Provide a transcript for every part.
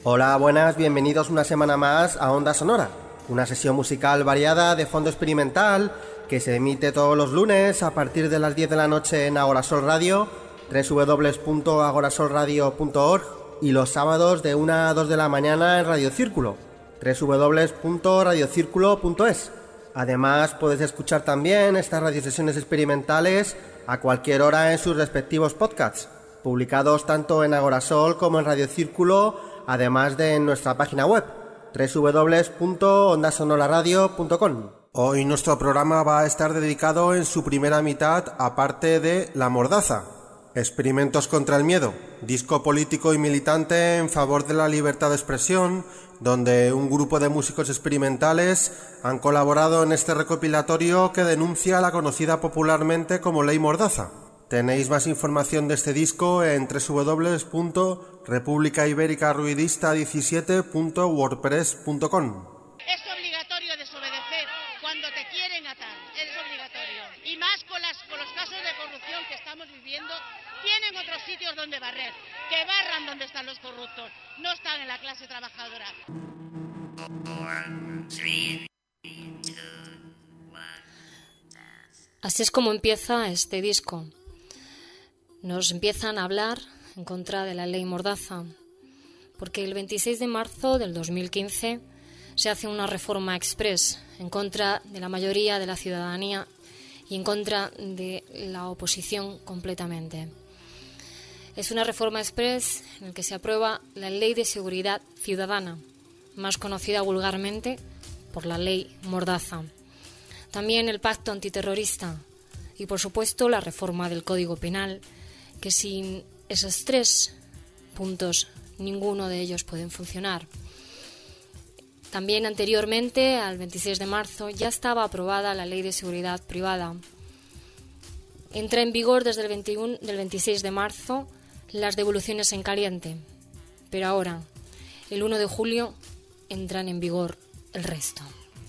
Hola, buenas, bienvenidos una semana más a Onda Sonora, una sesión musical variada de fondo experimental que se emite todos los lunes a partir de las 10 de la noche en Agorasol Radio, www.agorasolradio.org, y los sábados de 1 a 2 de la mañana en Radio Círculo, www.radiocirculo.es. Además, puedes escuchar también estas radiosesiones experimentales a cualquier hora en sus respectivos podcasts, publicados tanto en Agorasol como en Radio Círculo, además de en nuestra página web, www.ondasonoraradio.com. Hoy nuestro programa va a estar dedicado en su primera mitad a parte de La Mordaza, Experimentos contra el Miedo, disco político y militante en favor de la libertad de expresión, donde un grupo de músicos experimentales han colaborado en este recopilatorio que denuncia la conocida popularmente como Ley Mordaza. Tenéis más información de este disco en www.republicaibericaruidista17.wordpress.com. Es obligatorio desobedecer cuando te quieren atar, es obligatorio. Y más con los casos de corrupción que estamos viviendo, tienen otros sitios donde barrer, que barran donde están los corruptos, no están en la clase trabajadora. 4, 3, 2, 1. Así es como empieza este disco. Nos empiezan a hablar en contra de la ley Mordaza, porque el 26 de marzo del 2015 se hace una reforma express en contra de la mayoría de la ciudadanía y en contra de la oposición completamente. Es una reforma express en la que se aprueba la Ley de Seguridad Ciudadana, más conocida vulgarmente por la ley Mordaza. También el Pacto Antiterrorista y, por supuesto, la reforma del Código Penal, que sin esos 3 puntos ninguno de ellos pueden funcionar. También anteriormente, al 26 de marzo, ya estaba aprobada la Ley de Seguridad Privada. Entra en vigor desde el 26 de marzo las devoluciones en caliente, pero ahora, el 1 de julio, entran en vigor el resto.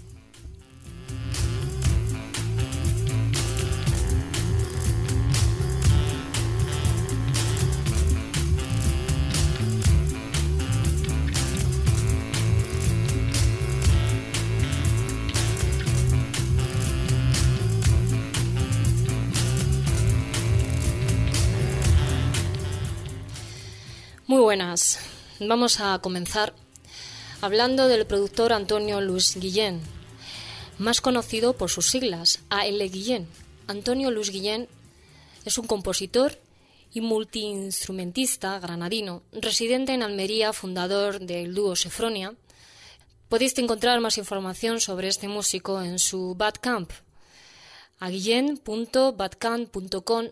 Muy buenas. Vamos a comenzar hablando del productor Antonio Luis Guillén, más conocido por sus siglas, A.L. Guillén. Antonio Luis Guillén es un compositor y multiinstrumentista granadino, residente en Almería, fundador del dúo Sefronia. Podéis encontrar más información sobre este músico en su Bandcamp, aguillén.bandcamp.com/.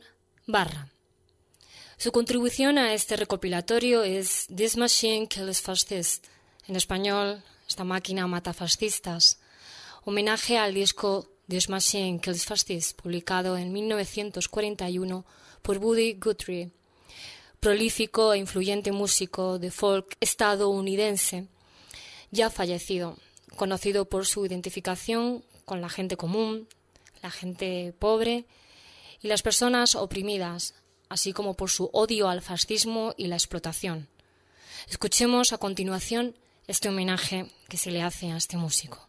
Su contribución a este recopilatorio es This Machine Kills Fascists, en español, Esta máquina mata fascistas, homenaje al disco This Machine Kills Fascists, publicado en 1941 por Woody Guthrie, prolífico e influyente músico de folk estadounidense, ya fallecido, conocido por su identificación con la gente común, la gente pobre y las personas oprimidas, así como por su odio al fascismo y la explotación. Escuchemos a continuación este homenaje que se le hace a este músico.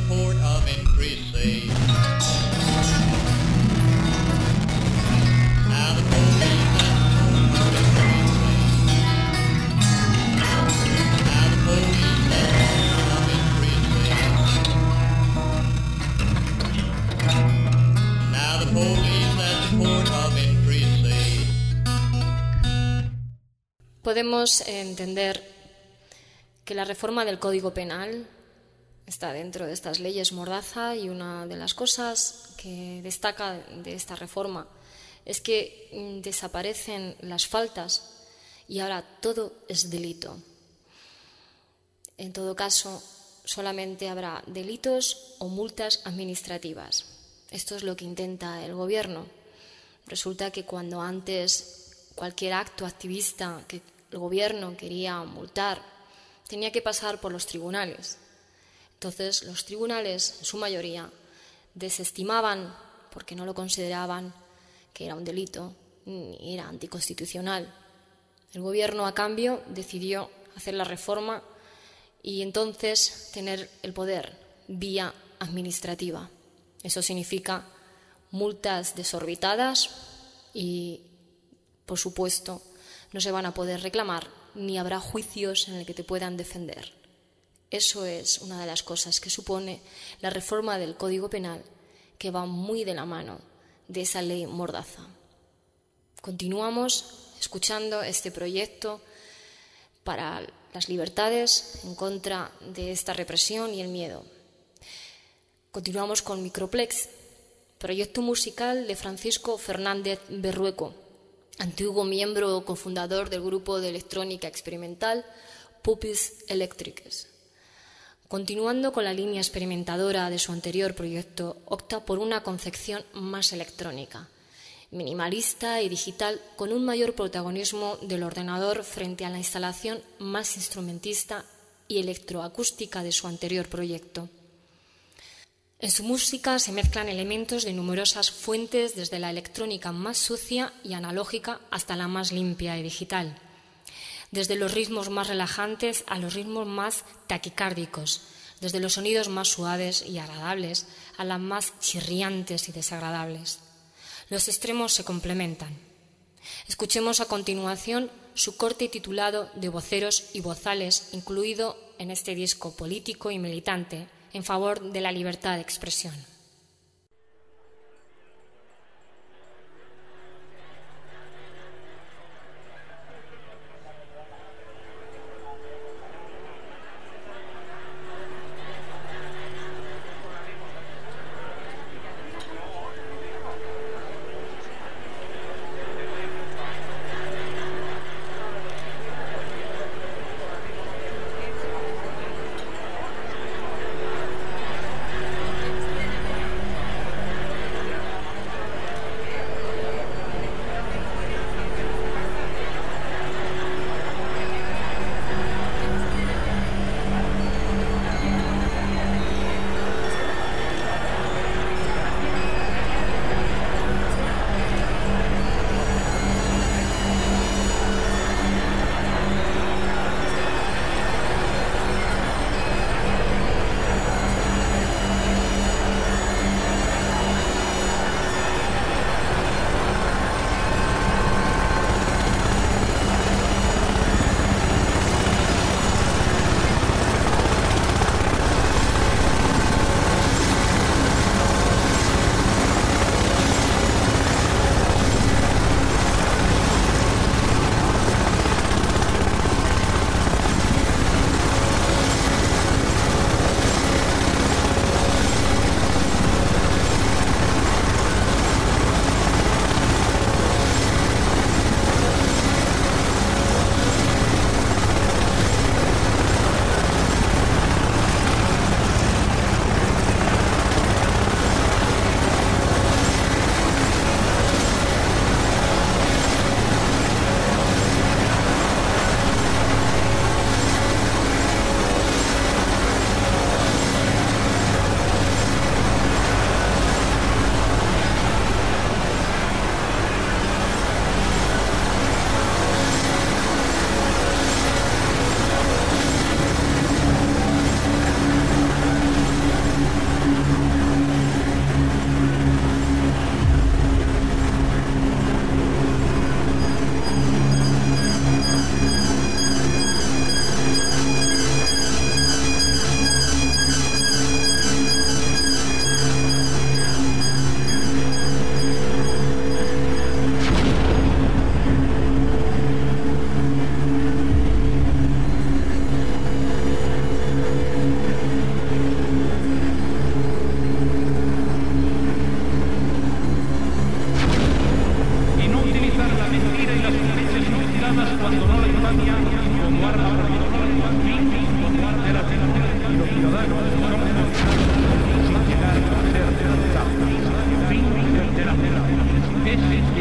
port of increasing. Now the police at the port of increasing. Now the police at the port of increasing. Now the police at the port of increasing. Podemos entender que la reforma del Código Penal está dentro de estas leyes mordaza, y una de las cosas que destaca de esta reforma es que desaparecen las faltas y ahora todo es delito. En todo caso, solamente habrá delitos o multas administrativas. Esto es lo que intenta el Gobierno. Resulta que cuando antes cualquier acto activista que el Gobierno quería multar tenía que pasar por los tribunales. Entonces, los tribunales, en su mayoría, desestimaban, porque no lo consideraban que era un delito ni era anticonstitucional. El Gobierno, a cambio, decidió hacer la reforma y entonces tener el poder vía administrativa. Eso significa multas desorbitadas y, por supuesto, no se van a poder reclamar ni habrá juicios en los que te puedan defender. Eso es una de las cosas que supone la reforma del Código Penal, que va muy de la mano de esa ley mordaza. Continuamos escuchando este proyecto para las libertades en contra de esta represión y el miedo. Continuamos con Microplex, proyecto musical de Francisco Fernández Berrueco, antiguo miembro cofundador del grupo de electrónica experimental Puppies Electriques. Continuando con la línea experimentadora de su anterior proyecto, opta por una concepción más electrónica, minimalista y digital, con un mayor protagonismo del ordenador frente a la instalación más instrumentista y electroacústica de su anterior proyecto. En su música se mezclan elementos de numerosas fuentes, desde la electrónica más sucia y analógica hasta la más limpia y digital, desde los ritmos más relajantes a los ritmos más taquicárdicos, desde los sonidos más suaves y agradables a las más chirriantes y desagradables. Los extremos se complementan. Escuchemos a continuación su corte titulado De voceros y bozales, incluido en este disco político y militante en favor de la libertad de expresión.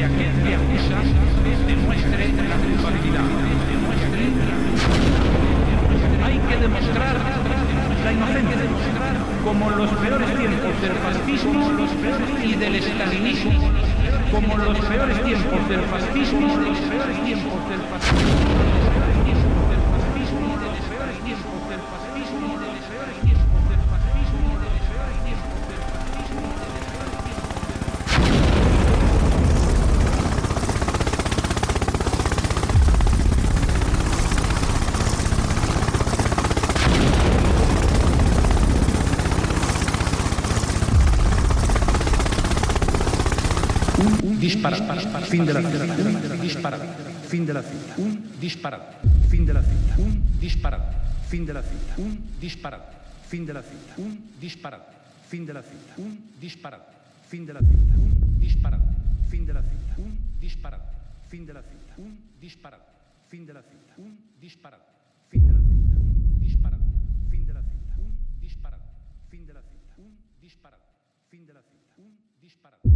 aquel que acusa demuestre la culpabilidad. Hay que demostrar la inocencia, como los peores tiempos del fascismo y del estalinismo, como los peores tiempos del fascismo, los peores tiempos del fascismo. Disparate, fin de la cita. Un disparate, fin de la cita. Un disparate, fin de la cita. Un disparate, fin de la cita. Un disparate, fin de la cita. Un disparate, fin de la cita. Un disparate, fin de la cita. Un disparate, fin de la cita. Un disparate, fin de la cita. Un disparate, fin de la cita. Un disparate, fin de la cita. Un disparate, fin de la cita. Un disparate, fin de la cita. Un disparate, fin de la cita. Un disparate.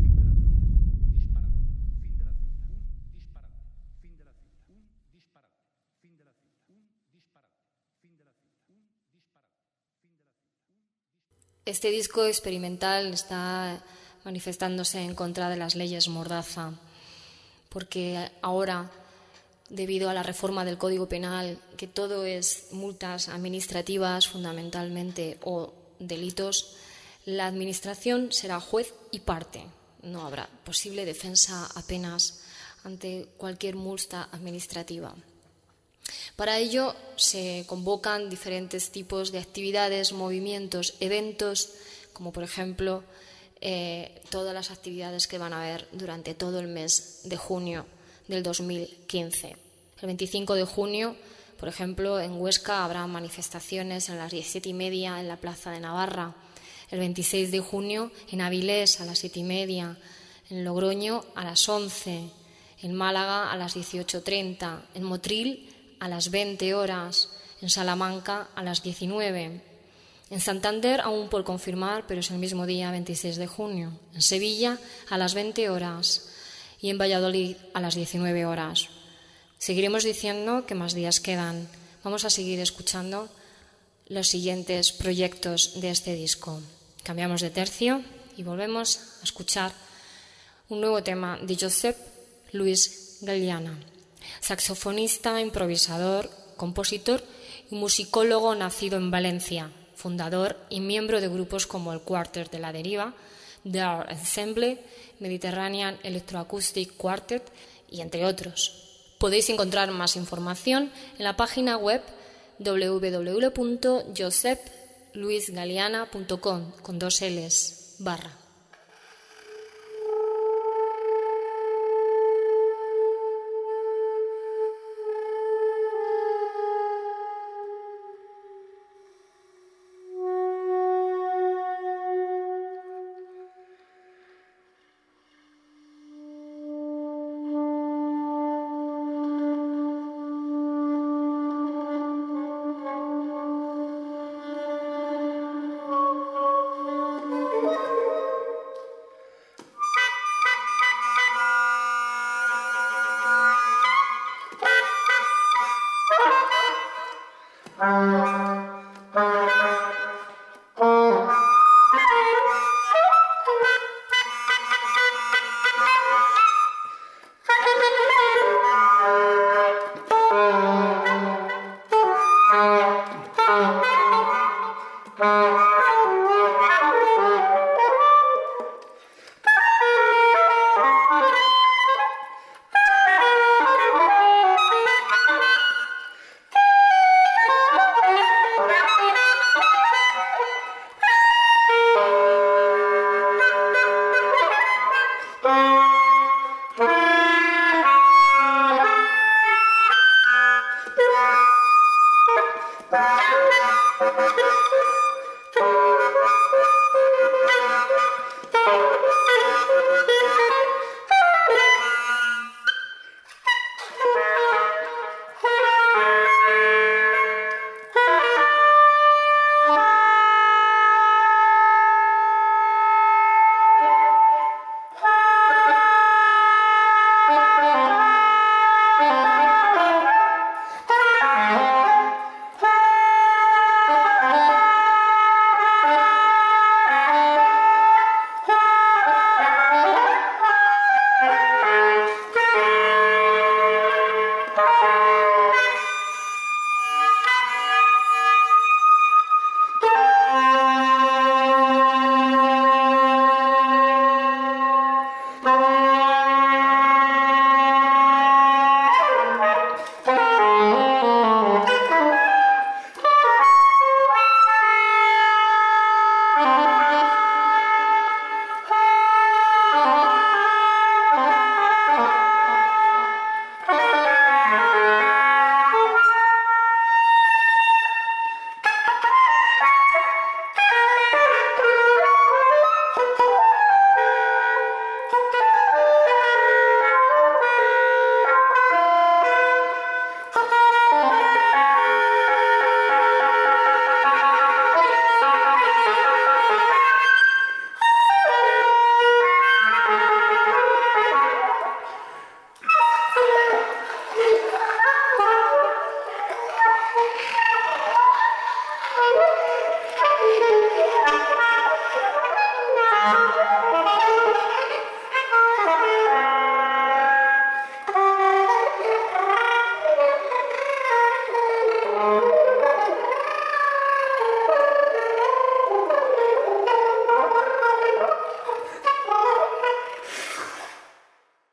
Este disco experimental está manifestándose en contra de las leyes Mordaza, porque ahora, debido a la reforma del Código Penal, que todo es multas administrativas fundamentalmente o delitos, la Administración será juez y parte. No habrá posible defensa apenas ante cualquier multa administrativa. Para ello se convocan diferentes tipos de actividades, movimientos, eventos, como por ejemplo todas las actividades que van a haber durante todo el mes de junio del 2015. El 25 de junio, por ejemplo, en Huesca habrá manifestaciones a las 17:30 en la Plaza de Navarra. El 26 de junio en Avilés a las 7:30, en Logroño a las 11, en Málaga a las 18:30, en Motril a las 20 horas, en Salamanca a las 19, en Santander aún por confirmar, pero es el mismo día, 26 de junio, en Sevilla a las 20 horas y en Valladolid a las 19 horas. Seguiremos diciendo que más días quedan. Vamos a seguir escuchando los siguientes proyectos de este disco. Cambiamos de tercio y volvemos a escuchar un nuevo tema de Josep Luis Galiana, saxofonista, improvisador, compositor y musicólogo nacido en Valencia, fundador y miembro de grupos como el Quartet de la Deriva, The Art Ensemble, Mediterranean Electroacoustic Quartet y entre otros. Podéis encontrar más información en la página web www.josepluisgaliana.com con 2 L's /.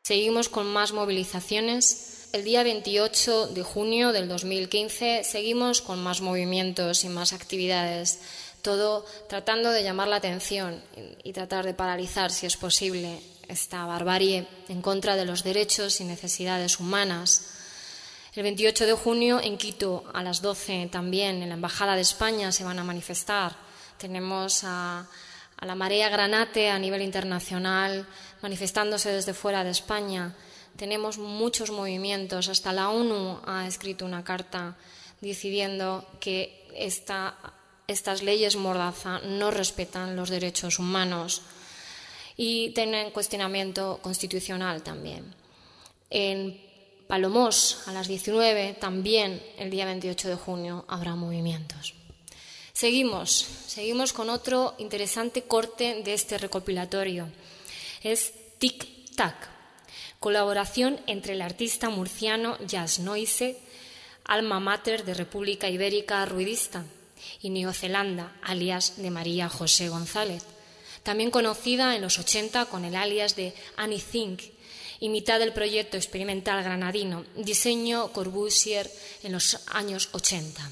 Seguimos con más movilizaciones. El día 28 de junio del 2015 seguimos con más movimientos y más actividades, todo tratando de llamar la atención y tratar de paralizar, si es posible, esta barbarie en contra de los derechos y necesidades humanas. El 28 de junio en Quito, a las 12 también, en la Embajada de España se van a manifestar. Tenemos a la Marea Granate a nivel internacional manifestándose desde fuera de España. Tenemos muchos movimientos. Hasta la ONU ha escrito una carta decidiendo que estas leyes mordaza no respetan los derechos humanos y tienen cuestionamiento constitucional también. En Palomós, a las 19, también el día 28 de junio habrá movimientos. Seguimos con otro interesante corte de este recopilatorio. Es Tic Tac, colaboración entre el artista murciano Jazz Noise, alma mater de República Ibérica Ruidista, y Neozelanda, alias de María José González, también conocida en los 80 con el alias de Annie Think, y mitad del proyecto experimental granadino Diseño Corbusier en los años 80.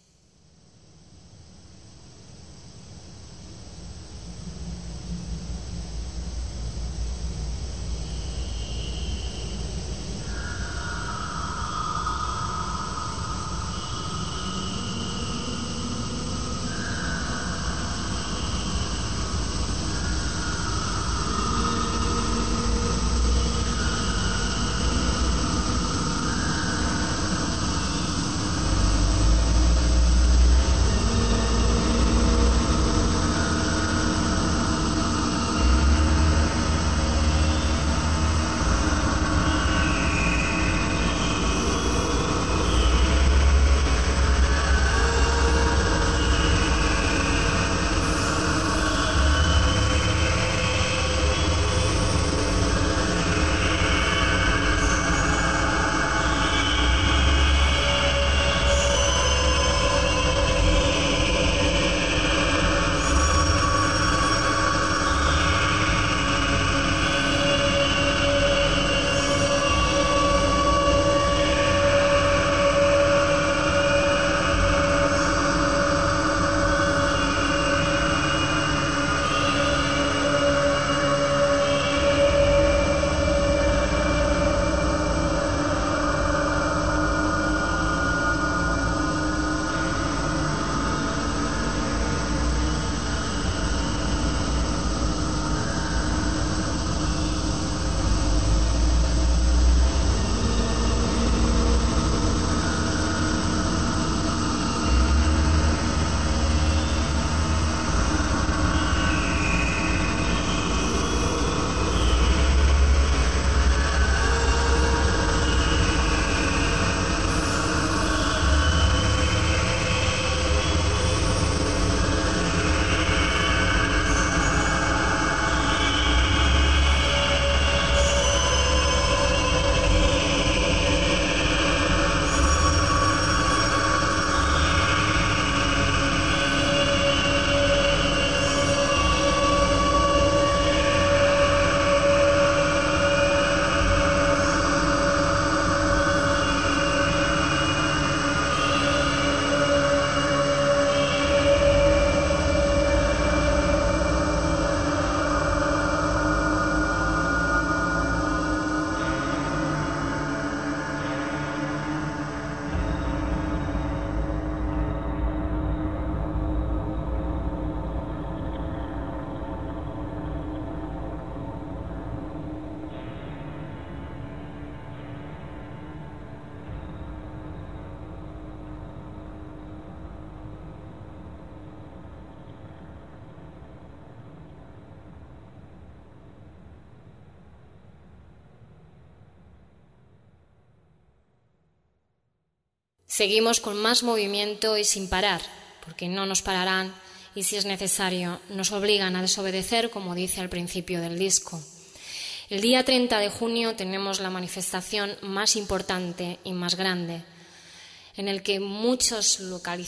Seguimos con más movimiento y sin parar, porque no nos pararán y, si es necesario, nos obligan a desobedecer, como dice al principio del disco. El día 30 de junio tenemos la manifestación más importante y más grande, en el que muchas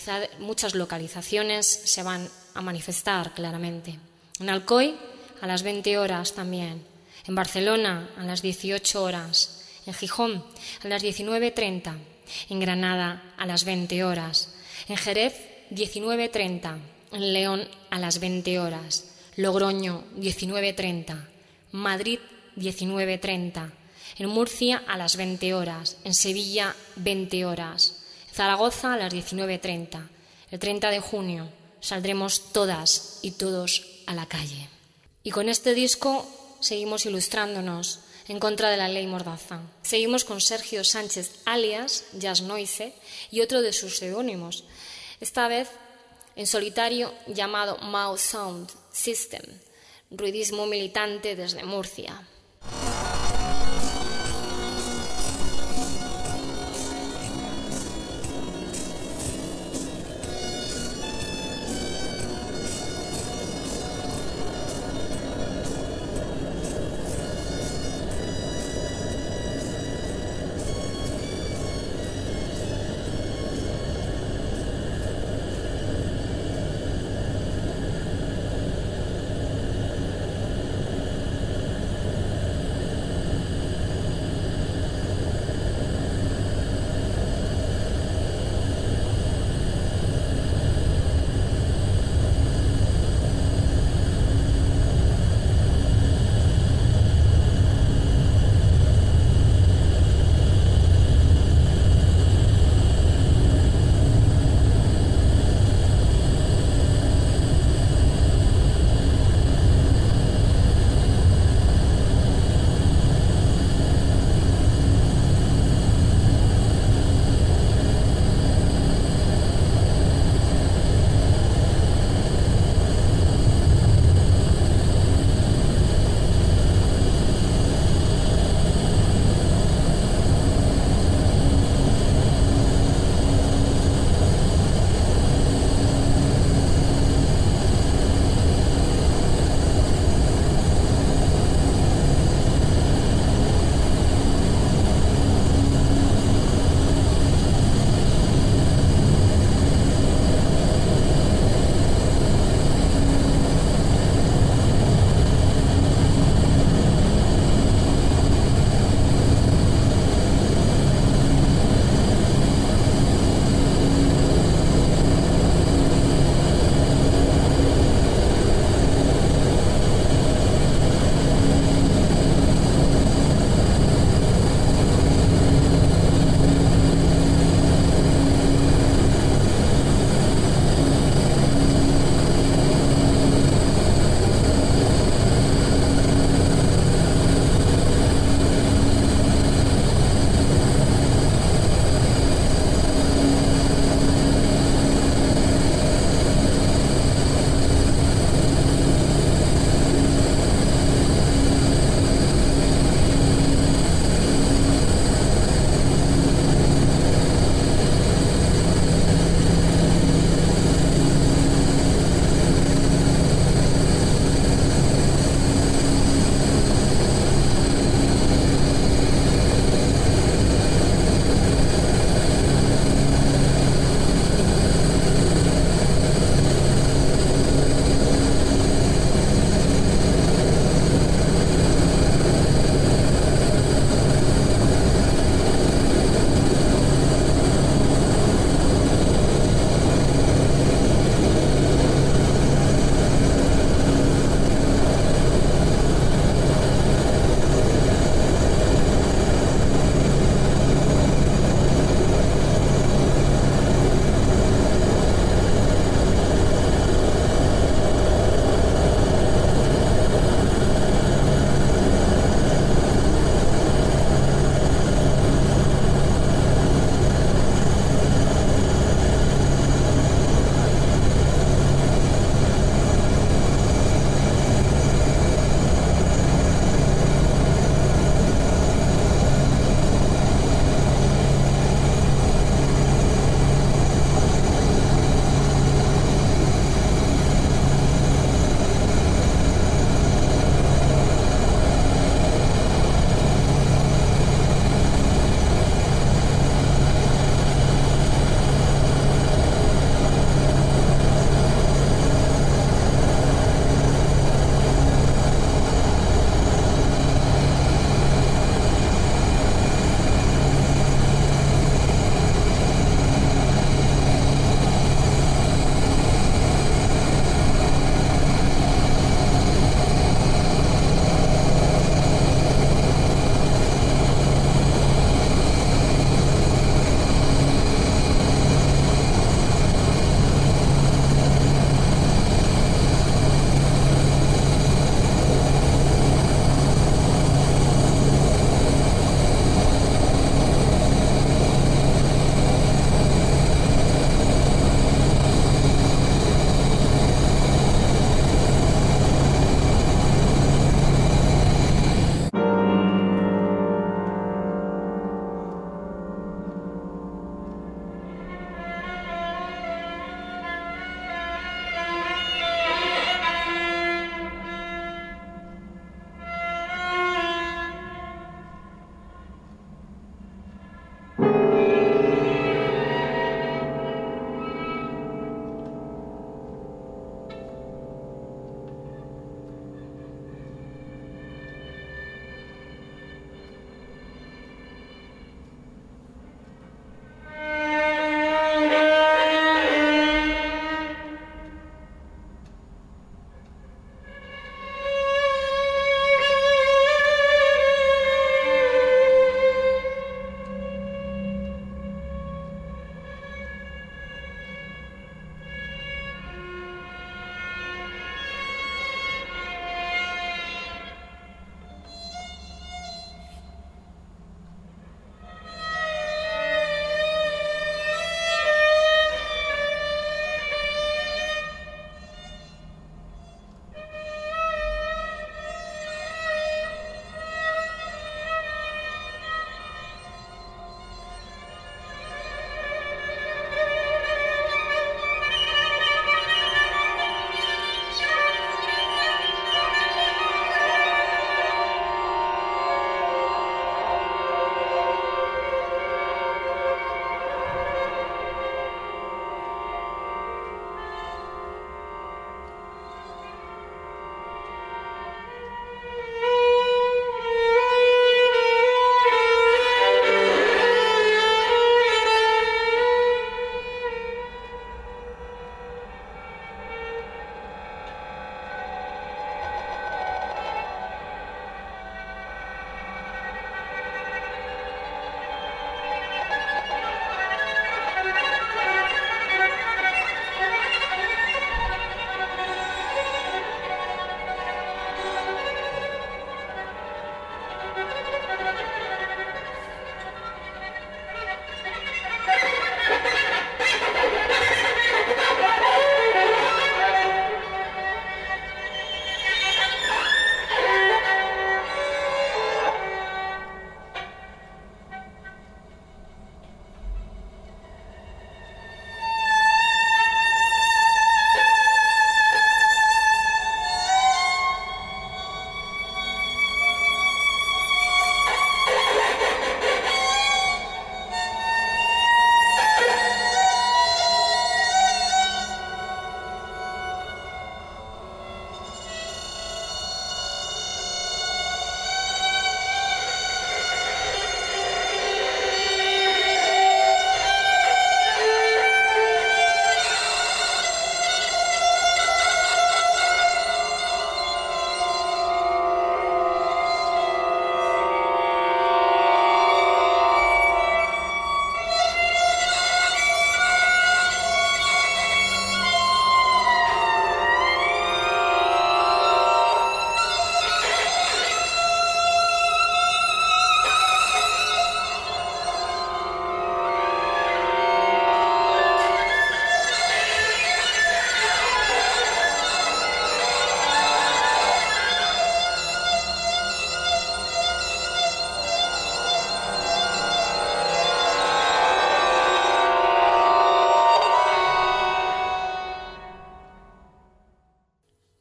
localizaciones se van a manifestar claramente. En Alcoy, a las 20 horas también. En Barcelona, a las 18 horas. En Gijón, a las 19:30. En Granada, a las 20 horas. En Jerez, 19:30. En León, a las 20 horas. Logroño, 19:30. Madrid, 19:30. En Murcia, a las 20 horas. En Sevilla, 20 horas. En Zaragoza, a las 19:30. El 30 de junio saldremos todas y todos a la calle. Y con este disco seguimos ilustrándonos en contra de la ley Mordaza. Seguimos con Sergio Sánchez, alias Jazz Noise, y otro de sus seudónimos, esta vez en solitario, llamado Mouth Sound System, ruidismo militante desde Murcia.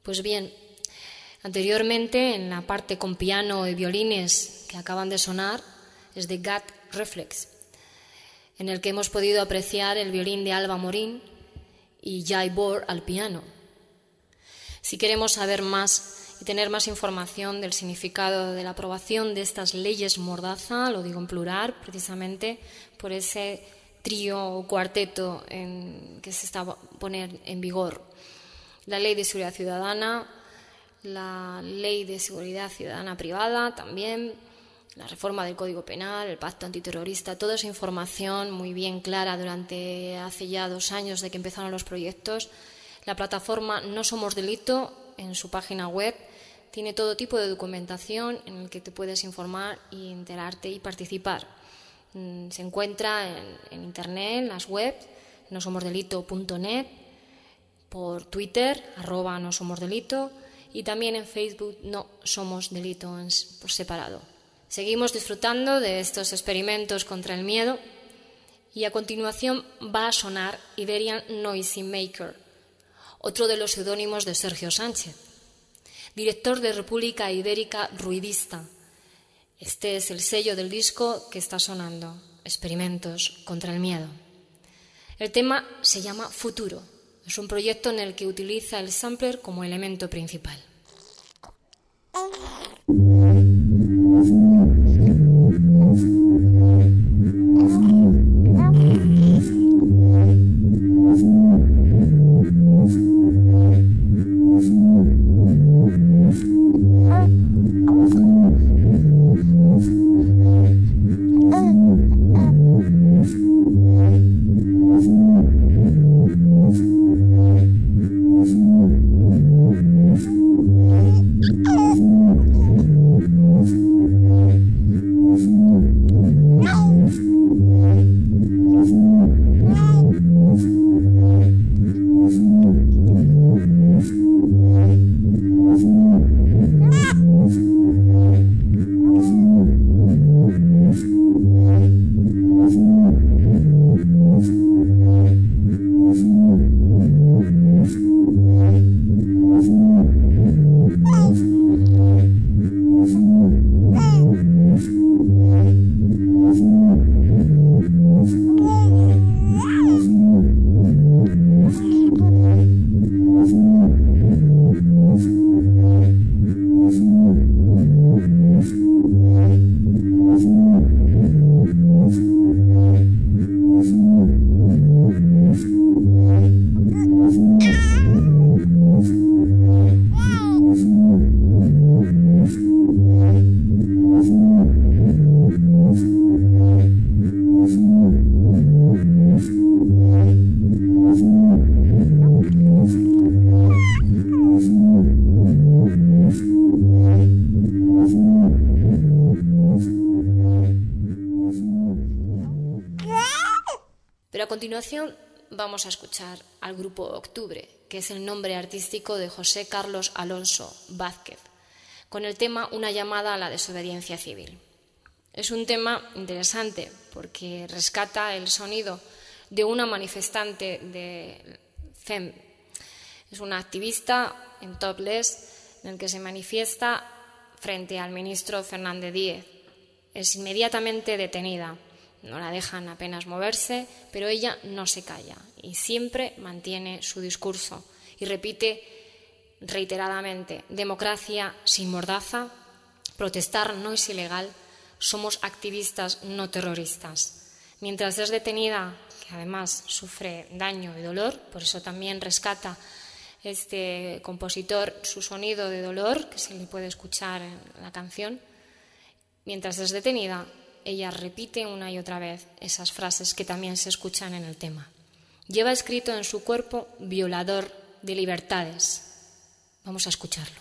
Pues bien, anteriormente en la parte con piano y violines que acaban de sonar es de Gut Reflex, en el que hemos podido apreciar el violín de Alba Morín y Jay Bohr al piano. Si queremos saber más y tener más información del significado de la aprobación de estas leyes mordaza, lo digo en plural, precisamente por ese trío o cuarteto que se está a poner en vigor: la Ley de Seguridad Ciudadana, la Ley de Seguridad Ciudadana Privada también, la reforma del Código Penal, el Pacto Antiterrorista, toda esa información muy bien clara durante hace ya 2 años de que empezaron los proyectos. La plataforma No Somos Delito, en su página web, tiene todo tipo de documentación en el que te puedes informar y enterarte y participar. Se encuentra en internet, en las webs, nosomosdelito.net, por Twitter, @nosomosdelito, y también en Facebook, No Somos Delito por separado. Seguimos disfrutando de estos experimentos contra el miedo y a continuación va a sonar Iberian Noisy Maker, otro de los seudónimos de Sergio Sánchez, director de República Ibérica Ruidista. Este es el sello del disco que está sonando, Experimentos contra el miedo. El tema se llama Futuro. Es un proyecto en el que utiliza el sampler como elemento principal. Pero a continuación vamos a escuchar al grupo Octubre, que es el nombre artístico de José Carlos Alonso Vázquez, con el tema Una llamada a la desobediencia civil. Es un tema interesante porque rescata el sonido de una manifestante de FEM. Es una activista en Topless en el que se manifiesta frente al ministro Fernández Díez. Es inmediatamente detenida. No la dejan apenas moverse, pero ella no se calla y siempre mantiene su discurso y repite reiteradamente: democracia sin mordaza, protestar no es ilegal, somos activistas no terroristas. Mientras es detenida, que además sufre daño y dolor, por eso también rescata este compositor su sonido de dolor, que se le puede escuchar en la canción, mientras es detenida, ella repite una y otra vez esas frases que también se escuchan en el tema. Lleva escrito en su cuerpo violador de libertades. Vamos a escucharlo.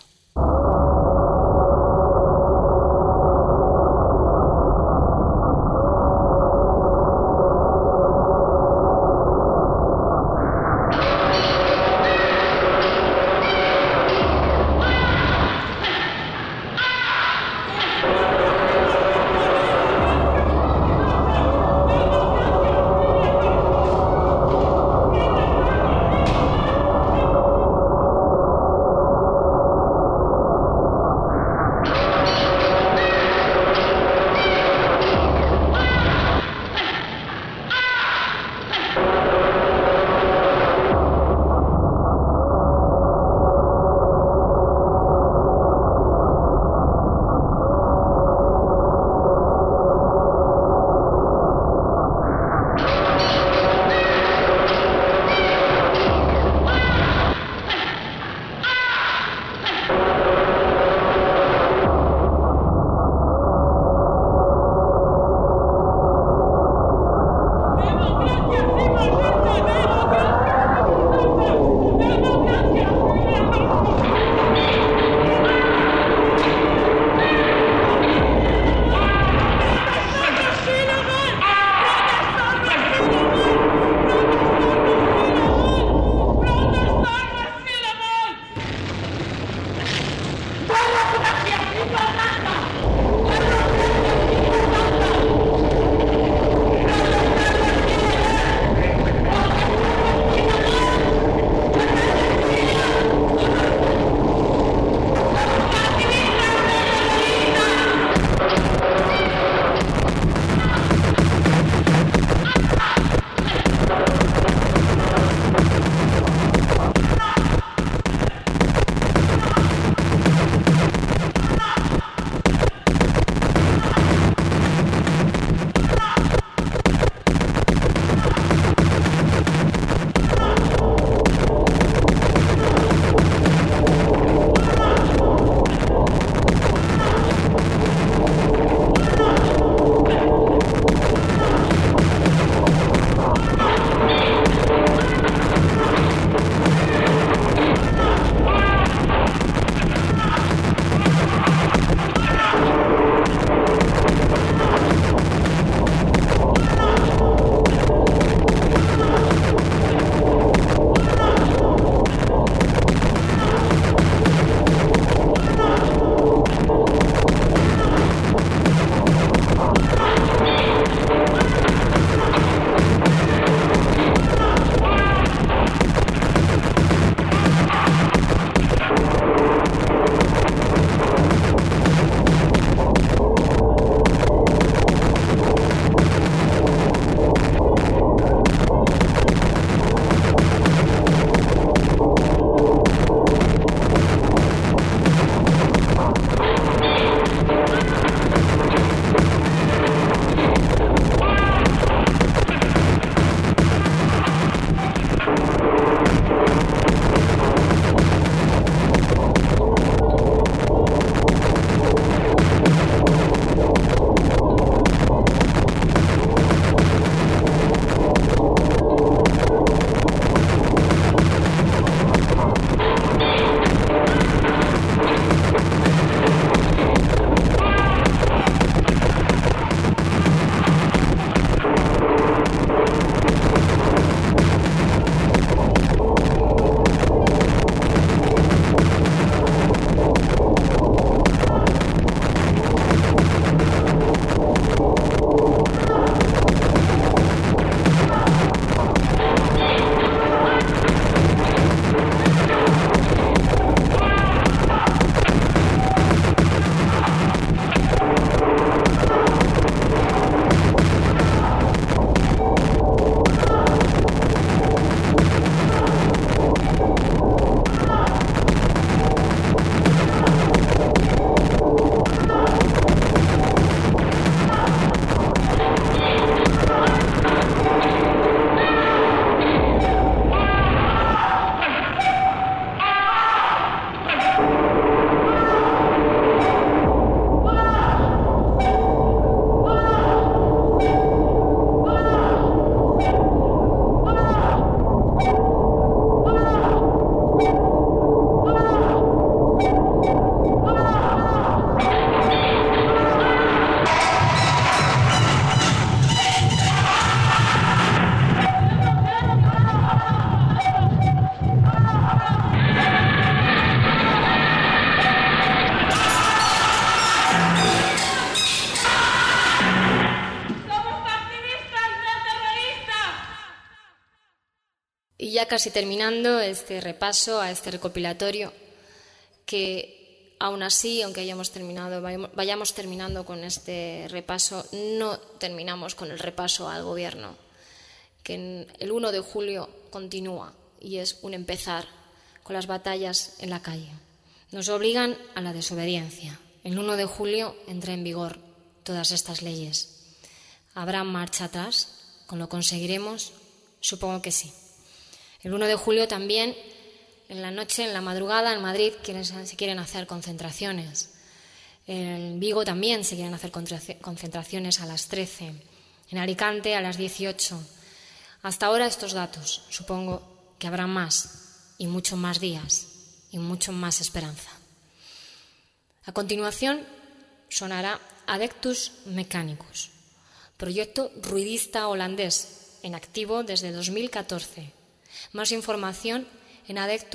casi terminando este repaso a este recopilatorio, que aún así, aunque vayamos terminando con este repaso, no terminamos con el repaso al gobierno, que el 1 de julio continúa y es un empezar con las batallas en la calle. Nos obligan a la desobediencia. El 1 de julio entra en vigor todas estas leyes. ¿Habrá marcha atrás? ¿Lo conseguiremos? Supongo que sí. El 1 de julio también, en la noche, en la madrugada, en Madrid se quieren hacer concentraciones. En Vigo también se quieren hacer concentraciones a las 13. En Alicante a las 18. Hasta ahora estos datos. Supongo que habrá más y muchos más días y mucho más esperanza. A continuación sonará Adeptus Mechanicus, proyecto ruidista holandés en activo desde 2014. Más información en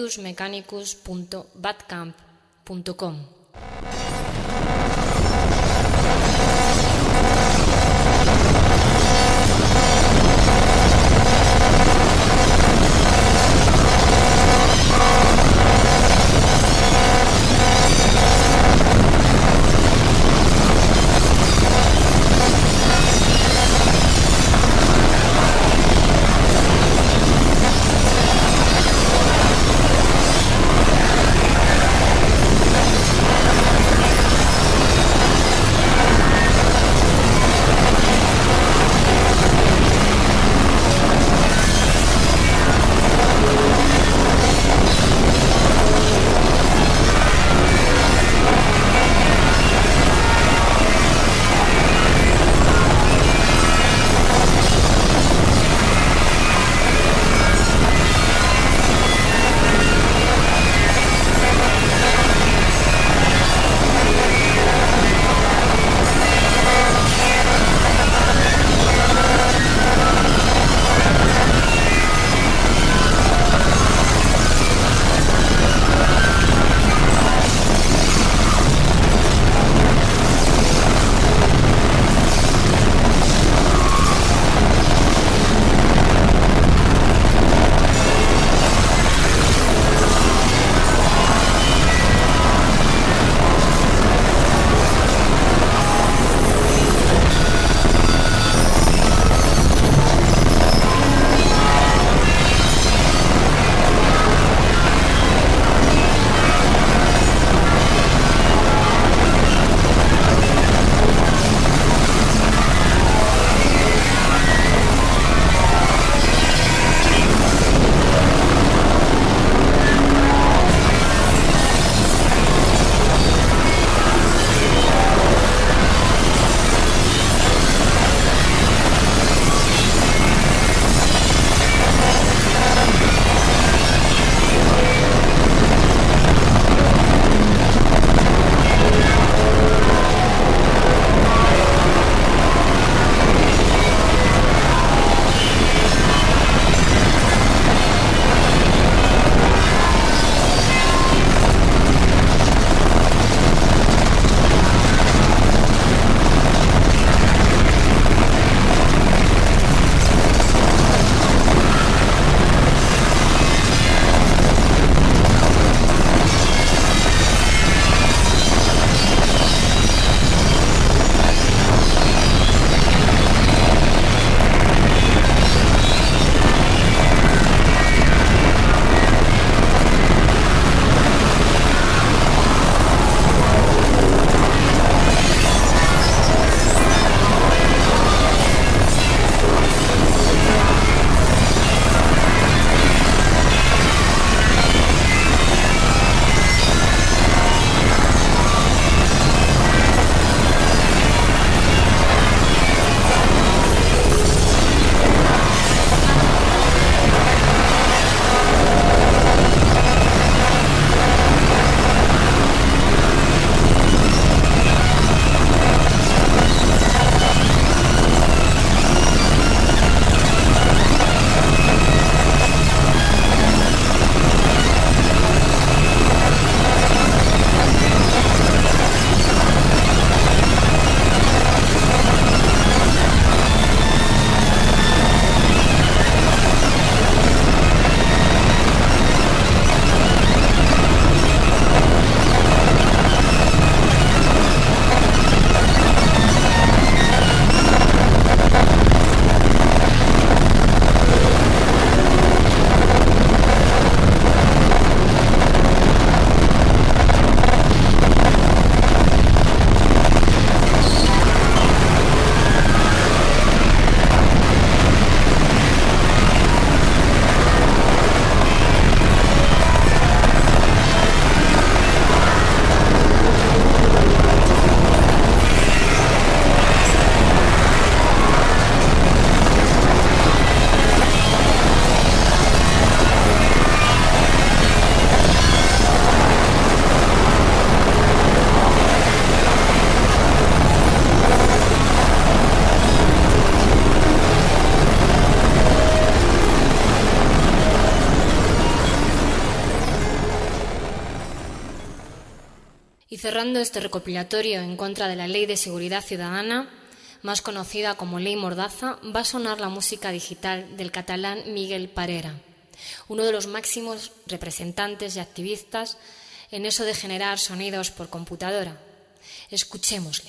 adeptusmechanicus.bandcamp.com. Y cerrando este recopilatorio en contra de la Ley de Seguridad Ciudadana, más conocida como Ley Mordaza, va a sonar la música digital del catalán Miguel Parera, uno de los máximos representantes y activistas en eso de generar sonidos por computadora. Escuchémosle.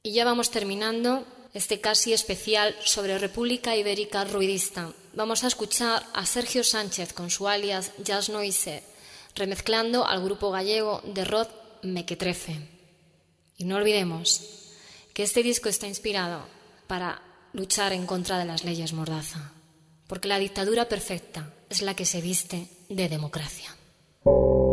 Y ya vamos terminando este casi especial sobre República Ibérica ruidista. Vamos a escuchar a Sergio Sánchez con su alias Jazz Noise, remezclando al grupo gallego de rock Mequetrefe. Y no olvidemos que este disco está inspirado para luchar en contra de las leyes Mordaza, porque la dictadura perfecta es la que se viste de democracia.